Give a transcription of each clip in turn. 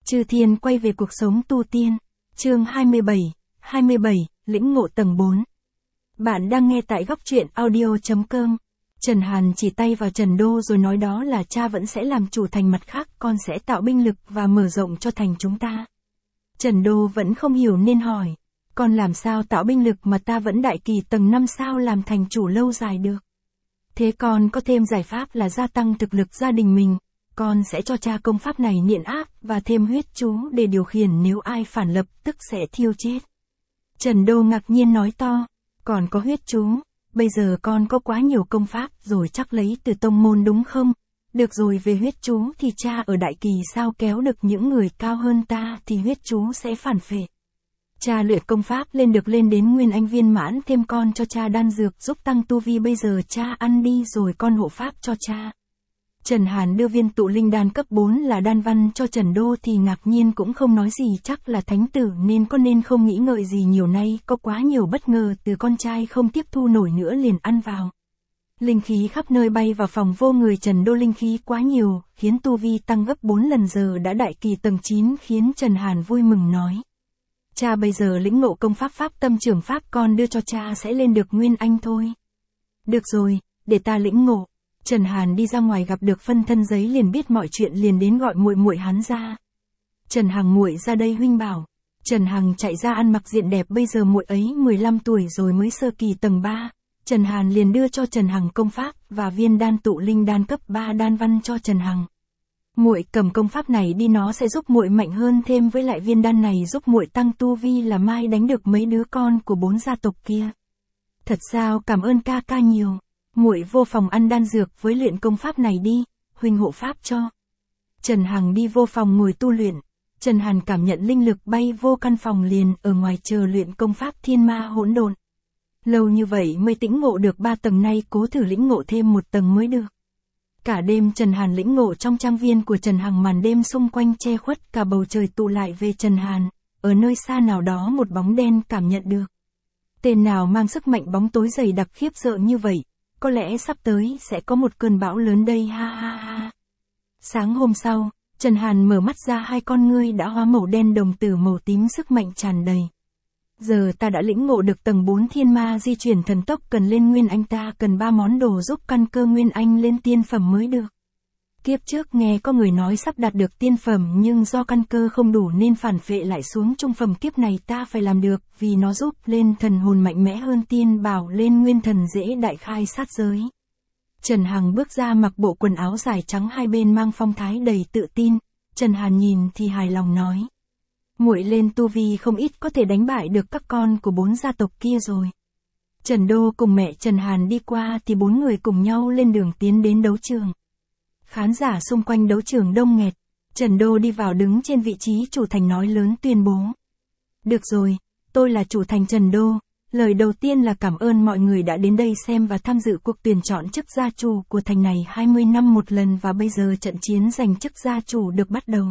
Chư Thiên quay về cuộc sống tu tiên. Chương 27, lĩnh ngộ tầng 4. Bạn đang nghe tại góc truyện audio.com. Trần Hàn chỉ tay vào Trần Đô rồi nói đó là cha vẫn sẽ làm chủ thành, mặt khác con sẽ tạo binh lực và mở rộng cho thành chúng ta. Trần Đô vẫn không hiểu nên hỏi, con làm sao tạo binh lực mà ta vẫn đại kỳ tầng 5 sao làm thành chủ lâu dài được. Thế con có thêm giải pháp là gia tăng thực lực gia đình mình. Con sẽ cho cha công pháp này niệm áp và thêm huyết chú để điều khiển, nếu ai phản lập tức sẽ thiêu chết. Trần Đô ngạc nhiên nói to, còn có huyết chú, bây giờ con có quá nhiều công pháp rồi, chắc lấy từ tông môn đúng không? Được rồi, về huyết chú thì cha ở đại kỳ sao kéo được những người cao hơn ta thì huyết chú sẽ phản phệ. Cha luyện công pháp lên được lên đến nguyên anh viên mãn, thêm con cho cha đan dược giúp tăng tu vi, bây giờ cha ăn đi rồi con hộ pháp cho cha. Trần Hàn đưa viên tụ linh đan cấp 4 là đan văn cho Trần Đô thì ngạc nhiên cũng không nói gì, chắc là thánh tử nên không nghĩ ngợi gì nhiều, nay có quá nhiều bất ngờ từ con trai không tiếp thu nổi nữa liền ăn vào. Linh khí khắp nơi bay vào phòng vô người Trần Đô, linh khí quá nhiều, khiến tu vi tăng gấp 4 lần, giờ đã đại kỳ tầng 9, khiến Trần Hàn vui mừng nói. Cha bây giờ lĩnh ngộ công pháp pháp tâm trưởng pháp, con đưa cho cha sẽ lên được nguyên anh thôi. Được rồi, để ta lĩnh ngộ. Trần Hàn đi ra ngoài gặp được phân thân giấy liền biết mọi chuyện, liền đến gọi muội muội hắn ra. Trần Hằng, muội ra đây, huynh bảo. Trần Hằng chạy ra ăn mặc diện đẹp, bây giờ muội ấy 15 tuổi rồi, mới sơ kỳ tầng 3. Trần Hàn liền đưa cho Trần Hằng công pháp và viên đan tụ linh đan cấp 3 đan văn cho Trần Hằng. Muội cầm công pháp này đi, nó sẽ giúp muội mạnh hơn, thêm với lại viên đan này giúp muội tăng tu vi là mai đánh được mấy đứa con của 4 gia tộc kia. Thật sao, cảm ơn ca ca nhiều. Muội vô phòng ăn đan dược với luyện công pháp này đi, huynh hộ pháp cho. Trần Hằng đi vô phòng ngồi tu luyện. Trần Hàn cảm nhận linh lực bay vô căn phòng, liền ở ngoài chờ luyện công pháp thiên ma hỗn độn. Lâu như vậy mới tĩnh ngộ được 3 tầng, nay cố thử lĩnh ngộ thêm 1 tầng mới được. Cả đêm Trần Hàn lĩnh ngộ trong trang viên của Trần Hằng, màn đêm xung quanh che khuất cả bầu trời tụ lại về Trần Hàn, ở nơi xa nào đó một bóng đen cảm nhận được. Tên nào mang sức mạnh bóng tối dày đặc khiếp sợ như vậy, có lẽ sắp tới sẽ có một cơn bão lớn đây, ha ha ha. Sáng hôm sau, Trần Hàn mở mắt ra, hai con ngươi đã hóa màu đen đồng tử màu tím, sức mạnh tràn đầy. Giờ ta đã lĩnh ngộ được tầng 4 thiên ma di chuyển thần tốc, cần lên nguyên anh ta cần 3 món đồ giúp căn cơ nguyên anh lên tiên phẩm mới được. Kiếp trước nghe có người nói sắp đạt được tiên phẩm nhưng do căn cơ không đủ nên phản phệ lại xuống trung phẩm, kiếp này ta phải làm được, vì nó giúp lên thần hồn mạnh mẽ hơn tiên bảo, lên nguyên thần dễ đại khai sát giới. Trần Hằng bước ra mặc bộ quần áo dài trắng, hai bên mang phong thái đầy tự tin. Trần Hàn nhìn thì hài lòng nói. Muội lên tu vi không ít, có thể đánh bại được các con của 4 gia tộc kia rồi. Trần Đô cùng mẹ Trần Hàn đi qua thì 4 người cùng nhau lên đường tiến đến đấu trường. Khán giả xung quanh đấu trường đông nghẹt. Trần Đô đi vào đứng trên vị trí chủ thành nói lớn tuyên bố. Được rồi, tôi là chủ thành Trần Đô. Lời đầu tiên là cảm ơn mọi người đã đến đây xem và tham dự cuộc tuyển chọn chức gia chủ của thành này 20 năm một lần, và bây giờ trận chiến giành chức gia chủ được bắt đầu.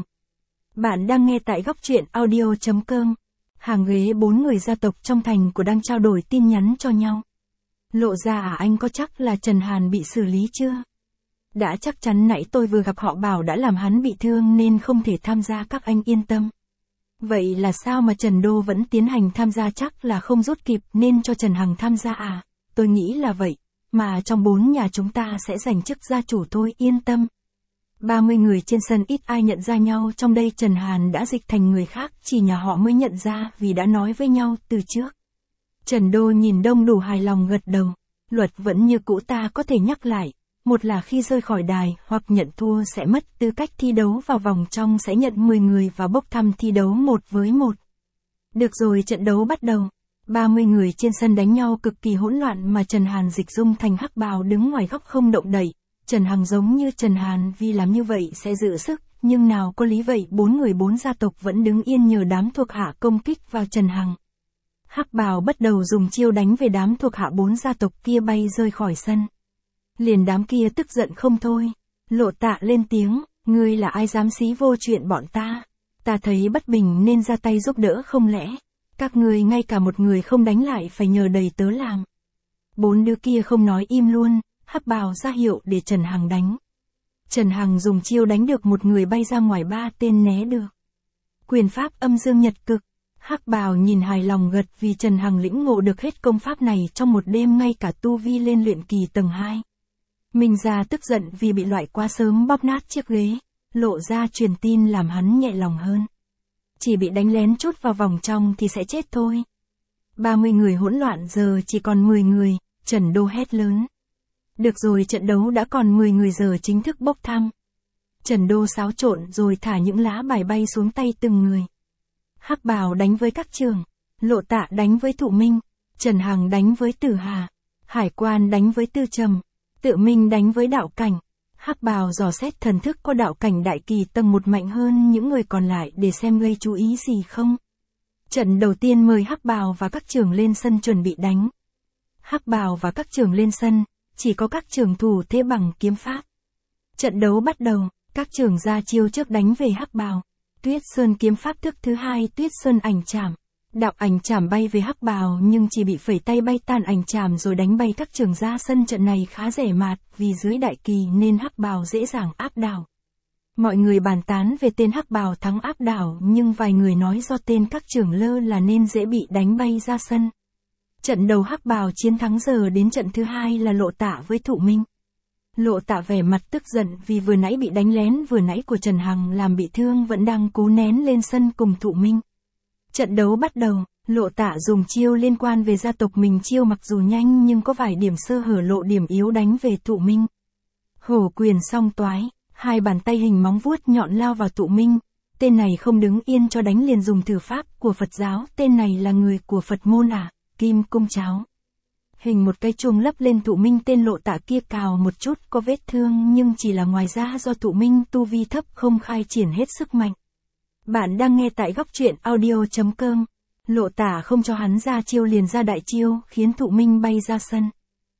Bạn đang nghe tại góc truyện audio.com. Hàng ghế 4 người gia tộc trong thành của đang trao đổi tin nhắn cho nhau. Lộ ra anh có chắc là Trần Hàn bị xử lý chưa? Đã chắc chắn, nãy tôi vừa gặp họ bảo đã làm hắn bị thương nên không thể tham gia, các anh yên tâm. Vậy là sao mà Trần Đô vẫn tiến hành tham gia, chắc là không rút kịp nên cho Trần Hằng tham gia à? Tôi nghĩ là vậy, mà trong 4 nhà chúng ta sẽ giành chức gia chủ thôi, yên tâm. 30 người trên sân ít ai nhận ra nhau, trong đây Trần Hàn đã dịch thành người khác, chỉ nhà họ mới nhận ra vì đã nói với nhau từ trước. Trần Đô nhìn đông đủ hài lòng gật đầu. Luật vẫn như cũ, ta có thể nhắc lại. Một là khi rơi khỏi đài hoặc nhận thua sẽ mất tư cách thi đấu vào vòng trong, sẽ nhận 10 người và bốc thăm thi đấu 1 với 1. Được rồi, trận đấu bắt đầu. 30 người trên sân đánh nhau cực kỳ hỗn loạn mà Trần Hàn dịch dung thành hắc bào đứng ngoài góc không động đậy. Trần Hằng giống như Trần Hàn vì làm như vậy sẽ giữ sức, nhưng nào có lý vậy, 4 người 4 gia tộc vẫn đứng yên nhờ đám thuộc hạ công kích vào Trần Hằng. Hắc bào bắt đầu dùng chiêu đánh về đám thuộc hạ 4 gia tộc kia, bay rơi khỏi sân. Liền đám kia tức giận không thôi. Lộ Tạ lên tiếng, ngươi là ai dám xí vô chuyện bọn ta? Ta thấy bất bình nên ra tay giúp đỡ, không lẽ các ngươi ngay cả một người không đánh lại phải nhờ đầy tớ làm? 4 đứa kia không nói im luôn. Hắc bào ra hiệu để Trần Hằng đánh. Trần Hằng dùng chiêu đánh được một người bay ra ngoài, 3 tên né được. Quyền pháp âm dương nhật cực. Hắc bào nhìn hài lòng gật vì Trần Hằng lĩnh ngộ được hết công pháp này trong một đêm, ngay cả tu vi lên luyện kỳ tầng 2. Minh Gia tức giận vì bị loại quá sớm bóp nát chiếc ghế, lộ ra truyền tin làm hắn nhẹ lòng hơn. Chỉ bị đánh lén chút vào vòng trong thì sẽ chết thôi. 30 người hỗn loạn giờ chỉ còn 10 người, Trần Đô hét lớn. Được rồi, trận đấu đã còn 10 người giờ chính thức bốc thăm. Trần Đô xáo trộn rồi thả những lá bài bay xuống tay từng người. Hắc bào đánh với các trường, Lộ Tạ đánh với Thụ Minh, Trần Hằng đánh với Tử Hà, Hải Quan đánh với Tư Trầm, Tự Minh đánh với đạo cảnh. Hắc bào dò xét thần thức có đạo cảnh đại kỳ tầng 1 mạnh hơn những người còn lại để xem gây chú ý gì không. Trận đầu tiên mời Hắc bào và các trường lên sân chuẩn bị đánh. Hắc bào và các trường lên sân, chỉ có các trường thủ thế bằng kiếm pháp. Trận đấu bắt đầu, các trường ra chiêu trước đánh về Hắc bào. Tuyết Sơn kiếm pháp thức thứ 2, Tuyết Sơn ảnh trảm. Đạo ảnh trảm bay về Hắc bào nhưng chỉ bị phẩy tay bay tan ảnh trảm rồi đánh bay các trường ra sân. Trận này khá rẻ mạt, vì dưới đại kỳ nên Hắc bào dễ dàng áp đảo. Mọi người bàn tán về tên Hắc bào thắng áp đảo, nhưng vài người nói do tên các trường lơ là nên dễ bị đánh bay ra sân. Trận đầu Hắc bào chiến thắng. Giờ đến trận thứ 2 là Lộ Tạ với Thụ Minh. Lộ Tạ vẻ mặt tức giận vì vừa nãy bị đánh lén vừa nãy của Trần Hằng làm bị thương, vẫn đang cố nén lên sân cùng Thụ Minh. Trận đấu bắt đầu, Lộ Tạ dùng chiêu liên quan về gia tộc mình. Chiêu mặc dù nhanh nhưng có vài điểm sơ hở, lộ điểm yếu đánh về Thụ Minh. Hổ quyền song toái, hai bàn tay hình móng vuốt nhọn lao vào Thụ Minh. Tên này không đứng yên cho đánh liền, dùng thử pháp của Phật giáo. Tên này là người của Phật môn à? Kim cung cháo. Hình một cái chuông lấp lên Thụ Minh. Tên Lộ Tạ kia cào một chút có vết thương nhưng chỉ là ngoài da, do Thụ Minh tu vi thấp không khai triển hết sức mạnh. Bạn đang nghe tại góc truyện audio.com. Lộ Tạ không cho hắn ra chiêu liền ra đại chiêu, khiến Thụ Minh bay ra sân.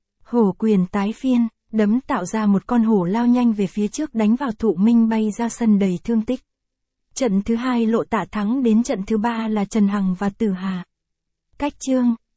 Hổ quyền tái phiên, đấm tạo ra một con hổ lao nhanh về phía trước đánh vào Thụ Minh, bay ra sân đầy thương tích. Trận thứ 2 Lộ Tạ thắng. Đến trận thứ 3 là Trần Hằng và Tử Hà. Cách chương